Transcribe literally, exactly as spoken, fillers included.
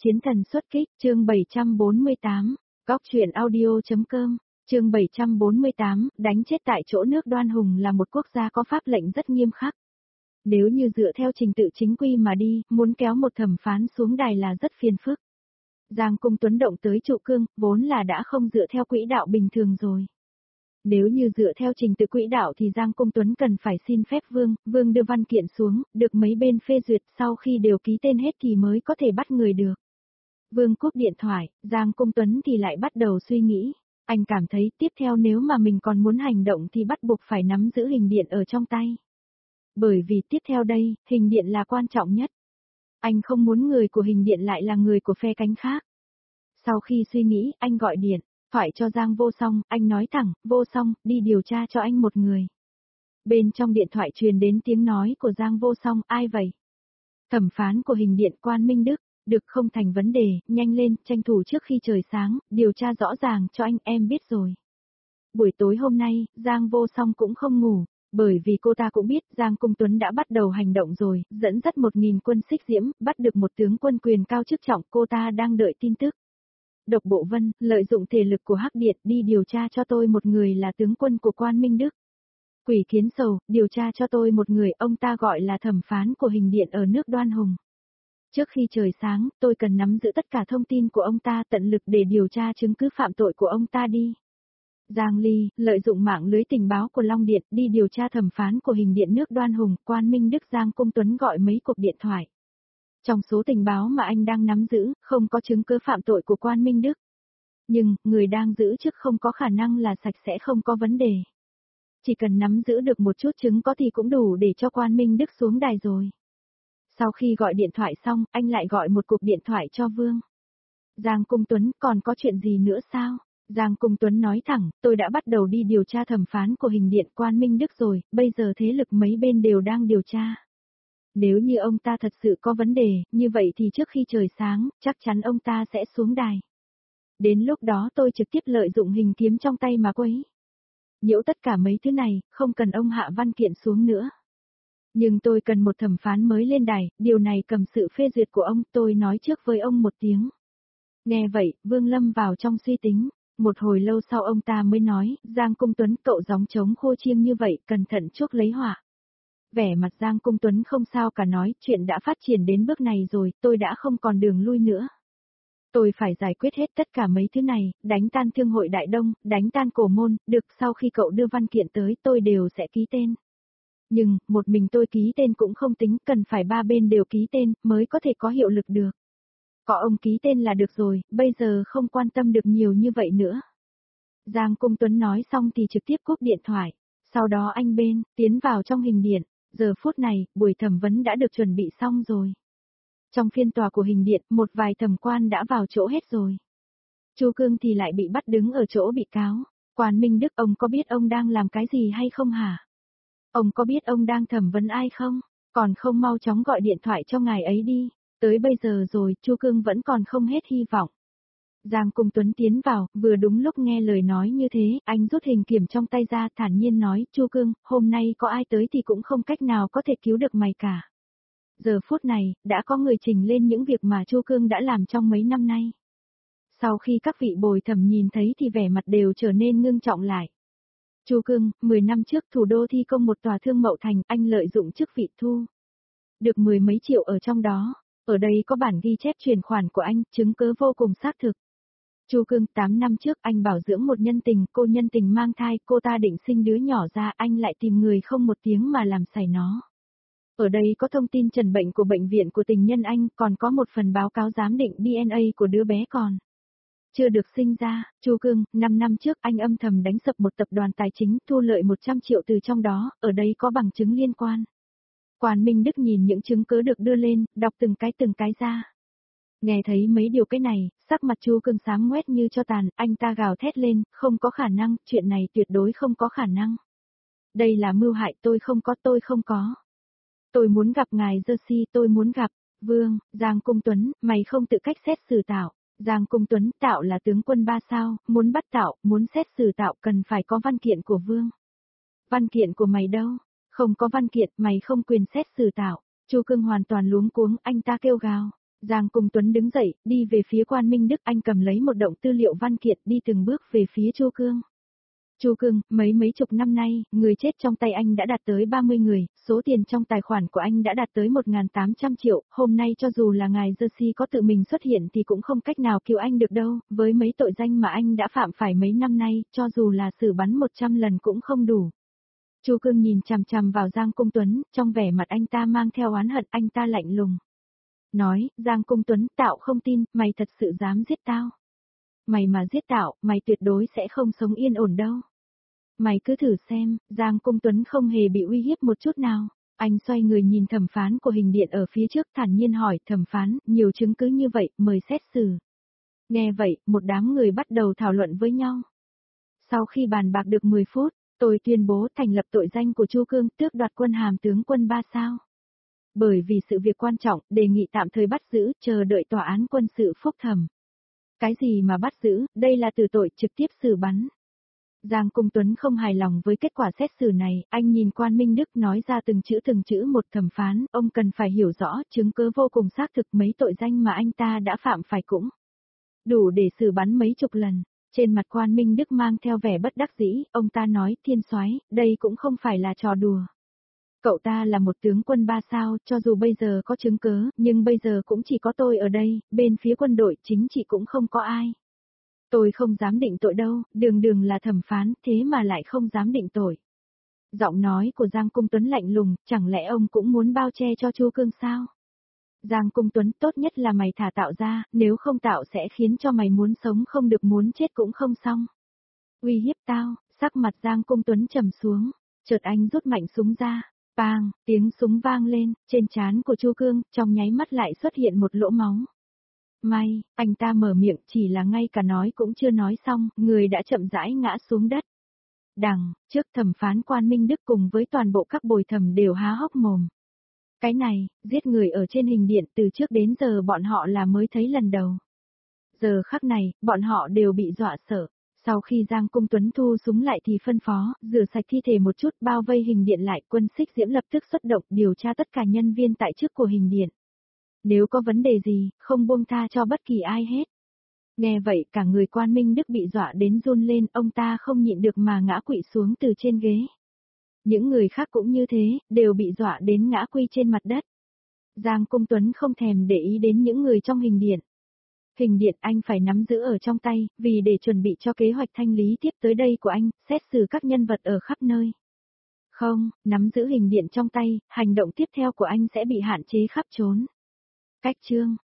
Chiến thần xuất kích, chương bảy trăm bốn mươi tám, góc truyện audio.com, chương bảy trăm bốn mươi tám, đánh chết tại chỗ. Nước Đoan Hùng là một quốc gia có pháp lệnh rất nghiêm khắc. Nếu như dựa theo trình tự chính quy mà đi, muốn kéo một thẩm phán xuống đài là rất phiền phức. Giang Cung Tuấn động tới trụ cương, vốn là đã không dựa theo quỹ đạo bình thường rồi. Nếu như dựa theo trình tự quỹ đạo thì Giang Cung Tuấn cần phải xin phép Vương, Vương đưa văn kiện xuống, được mấy bên phê duyệt, sau khi đều ký tên hết thì mới có thể bắt người được. Vương cúp điện thoại, Giang Cung Tuấn thì lại bắt đầu suy nghĩ. Anh cảm thấy tiếp theo nếu mà mình còn muốn hành động thì bắt buộc phải nắm giữ hình điện ở trong tay. Bởi vì tiếp theo đây, hình điện là quan trọng nhất. Anh không muốn người của hình điện lại là người của phe cánh khác. Sau khi suy nghĩ, anh gọi điện thoại cho Giang Vô Song, anh nói thẳng, Vô Song, đi điều tra cho anh một người. Bên trong điện thoại truyền đến tiếng nói của Giang Vô Song, ai vậy? Thẩm phán của hình điện Quan Minh Đức, được không thành vấn đề, nhanh lên, tranh thủ trước khi trời sáng, điều tra rõ ràng cho anh, em biết rồi. Buổi tối hôm nay, Giang Vô Song cũng không ngủ, bởi vì cô ta cũng biết Giang Cung Tuấn đã bắt đầu hành động rồi, dẫn dắt một nghìn quân xích diễm, bắt được một tướng quân quyền cao chức trọng, cô ta đang đợi tin tức. Độc Bộ Vân, lợi dụng thể lực của Hắc Điện đi điều tra cho tôi một người là tướng quân của Quan Minh Đức. Quỷ Kiến Sầu, điều tra cho tôi một người, ông ta gọi là thẩm phán của hình điện ở nước Đoan Hùng. Trước khi trời sáng, tôi cần nắm giữ tất cả thông tin của ông ta, tận lực để điều tra chứng cứ phạm tội của ông ta đi. Giang Ly, lợi dụng mạng lưới tình báo của Long Điện, đi điều tra thẩm phán của hình điện nước Đoan Hùng, Quan Minh Đức. Giang Cung Tuấn gọi mấy cuộc điện thoại. Trong số tình báo mà anh đang nắm giữ, không có chứng cứ phạm tội của Quan Minh Đức. Nhưng, người đang giữ chức không có khả năng là sạch sẽ, không có vấn đề. Chỉ cần nắm giữ được một chút chứng có thì cũng đủ để cho Quan Minh Đức xuống đài rồi. Sau khi gọi điện thoại xong, anh lại gọi một cuộc điện thoại cho Vương. Giang Cung Tuấn, còn có chuyện gì nữa sao? Giang Cung Tuấn nói thẳng, tôi đã bắt đầu đi điều tra thẩm phán của hình điện Quan Minh Đức rồi, bây giờ thế lực mấy bên đều đang điều tra. Nếu như ông ta thật sự có vấn đề, như vậy thì trước khi trời sáng, chắc chắn ông ta sẽ xuống đài. Đến lúc đó tôi trực tiếp lợi dụng hình kiếm trong tay mà quấy nhiễu tất cả mấy thứ này, không cần ông hạ văn kiện xuống nữa. Nhưng tôi cần một thẩm phán mới lên đài, điều này cầm sự phê duyệt của ông, tôi nói trước với ông một tiếng. Nghe vậy, Vương lâm vào trong suy tính, một hồi lâu sau ông ta mới nói, Giang Cung Tuấn, cậu gióng trống khô chiêng như vậy, cẩn thận chuốc lấy họa. Vẻ mặt Giang Cung Tuấn không sao cả, nói, chuyện đã phát triển đến bước này rồi, tôi đã không còn đường lui nữa. Tôi phải giải quyết hết tất cả mấy thứ này, đánh tan Thương hội Đại Đông, đánh tan Cổ Môn, được, sau khi cậu đưa văn kiện tới tôi đều sẽ ký tên. Nhưng, một mình tôi ký tên cũng không tính, cần phải ba bên đều ký tên, mới có thể có hiệu lực được. Có ông ký tên là được rồi, bây giờ không quan tâm được nhiều như vậy nữa. Giang Cung Tuấn nói xong thì trực tiếp cúp điện thoại, sau đó anh bên, tiến vào trong hình điện, giờ phút này, buổi thẩm vấn đã được chuẩn bị xong rồi. Trong phiên tòa của hình điện, một vài thẩm quan đã vào chỗ hết rồi. Chu Cương thì lại bị bắt đứng ở chỗ bị cáo. Quan Minh Đức, ông có biết ông đang làm cái gì hay không hả? Ông có biết ông đang thẩm vấn ai không? Còn không mau chóng gọi điện thoại cho ngài ấy đi. Tới bây giờ rồi, Chu Cương vẫn còn không hết hy vọng. Giang Cung Tuấn tiến vào, vừa đúng lúc nghe lời nói như thế, anh rút hình kiểm trong tay ra, thản nhiên nói, Chu Cương, hôm nay có ai tới thì cũng không cách nào có thể cứu được mày cả. Giờ phút này, đã có người trình lên những việc mà Chu Cương đã làm trong mấy năm nay. Sau khi các vị bồi thẩm nhìn thấy thì vẻ mặt đều trở nên ngưng trọng lại. Chu Cương, mười năm trước thủ đô thi công một tòa Thương Mậu Thành, anh lợi dụng chức vị thu được mười mấy triệu ở trong đó. Ở đây có bản ghi chép chuyển khoản của anh, chứng cứ vô cùng xác thực. Chu Cương, tám năm trước anh bảo dưỡng một nhân tình, cô nhân tình mang thai, cô ta định sinh đứa nhỏ ra, anh lại tìm người không một tiếng mà làm sảy nó. Ở đây có thông tin trần bệnh của bệnh viện của tình nhân anh, còn có một phần báo cáo giám định đê en a của đứa bé còn chưa được sinh ra. Chu Cương, năm năm trước anh âm thầm đánh sập một tập đoàn tài chính, thu lợi một trăm triệu từ trong đó, ở đây có bằng chứng liên quan. Quan Minh Đức nhìn những chứng cứ được đưa lên, đọc từng cái từng cái ra. Nghe thấy mấy điều cái này, sắc mặt Chu Cương xám ngoét như cho tàn, anh ta gào thét lên, không có khả năng, chuyện này tuyệt đối không có khả năng. Đây là mưu hại, tôi không có, tôi không có. Tôi muốn gặp ngài Jersey, tôi muốn gặp Vương. Giang Cung Tuấn, mày không tự cách xét xử Tạo. Giang Cung Tuấn, Tạo là tướng quân ba sao, muốn bắt Tạo, muốn xét xử Tạo cần phải có văn kiện của Vương. Văn kiện của mày đâu? Không có văn kiện, mày không quyền xét xử Tạo. Chu Cương hoàn toàn luống cuống, anh ta kêu gào. Giang Cung Tuấn đứng dậy, đi về phía Quan Minh Đức, anh cầm lấy một đống tư liệu văn kiện đi từng bước về phía Chu Cương. Chu Cương, mấy mấy chục năm nay, người chết trong tay anh đã đạt tới ba mươi người, số tiền trong tài khoản của anh đã đạt tới một nghìn tám trăm triệu, hôm nay cho dù là ngài Jersey có tự mình xuất hiện thì cũng không cách nào cứu anh được đâu, với mấy tội danh mà anh đã phạm phải mấy năm nay, cho dù là xử bắn một trăm lần cũng không đủ. Chu Cương nhìn chằm chằm vào Giang Cung Tuấn, trong vẻ mặt anh ta mang theo oán hận, anh ta lạnh lùng. Nói, Giang Cung Tuấn, Tạo không tin, mày thật sự dám giết tao. Mày mà giết Tạo, mày tuyệt đối sẽ không sống yên ổn đâu. Mày cứ thử xem, Giang Cung Tuấn không hề bị uy hiếp một chút nào. Anh xoay người nhìn thẩm phán của hình điện ở phía trước, thản nhiên hỏi, thẩm phán, nhiều chứng cứ như vậy, mời xét xử. Nghe vậy, một đám người bắt đầu thảo luận với nhau. Sau khi bàn bạc được mười phút, tôi tuyên bố thành lập tội danh của Chu Cương, tước đoạt quân hàm tướng quân ba sao. Bởi vì sự việc quan trọng, đề nghị tạm thời bắt giữ, chờ đợi tòa án quân sự phúc thẩm. Cái gì mà bắt giữ, đây là từ tội trực tiếp xử bắn. Giang Cung Tuấn không hài lòng với kết quả xét xử này, anh nhìn Quan Minh Đức nói ra từng chữ từng chữ một, thẩm phán, ông cần phải hiểu rõ, chứng cứ vô cùng xác thực, mấy tội danh mà anh ta đã phạm phải cũng đủ để xử bắn mấy chục lần. Trên mặt Quan Minh Đức mang theo vẻ bất đắc dĩ, ông ta nói, thiên soái, đây cũng không phải là trò đùa. Cậu ta là một tướng quân ba sao, cho dù bây giờ có chứng cứ, nhưng bây giờ cũng chỉ có tôi ở đây, bên phía quân đội chính trị cũng không có ai. Tôi không dám định tội đâu, đường đường là thẩm phán, thế mà lại không dám định tội. Giọng nói của Giang Cung Tuấn lạnh lùng, chẳng lẽ ông cũng muốn bao che cho Chu Cương sao? Giang Cung Tuấn, tốt nhất là mày thả Tạo ra, nếu không Tạo sẽ khiến cho mày muốn sống không được, muốn chết cũng không xong. Uy hiếp tao, sắc mặt Giang Cung Tuấn trầm xuống, chợt anh rút mạnh súng ra. Bang, tiếng súng vang lên, trên trán của Chu Cương, trong nháy mắt lại xuất hiện một lỗ máu. May, anh ta mở miệng, chỉ là ngay cả nói cũng chưa nói xong, người đã chậm rãi ngã xuống đất. Đằng, trước thẩm phán Quan Minh Đức cùng với toàn bộ các bồi thẩm đều há hốc mồm. Cái này, giết người ở trên hình điện từ trước đến giờ bọn họ là mới thấy lần đầu. Giờ khắc này, bọn họ đều bị dọa sợ. Sau khi Giang Cung Tuấn thu súng lại thì phân phó, rửa sạch thi thể một chút, bao vây hình điện lại, quân xích diễm lập tức xuất động điều tra tất cả nhân viên tại chức của hình điện. Nếu có vấn đề gì, không buông tha cho bất kỳ ai hết. Nghe vậy cả người Quan Minh Đức bị dọa đến run lên, ông ta không nhịn được mà ngã quỵ xuống từ trên ghế. Những người khác cũng như thế, đều bị dọa đến ngã quỵ trên mặt đất. Giang Cung Tuấn không thèm để ý đến những người trong hình điện. Hình điện anh phải nắm giữ ở trong tay, vì để chuẩn bị cho kế hoạch thanh lý tiếp tới đây của anh, xét xử các nhân vật ở khắp nơi. Không, nắm giữ hình điện trong tay, hành động tiếp theo của anh sẽ bị hạn chế khắp trốn. Cách chương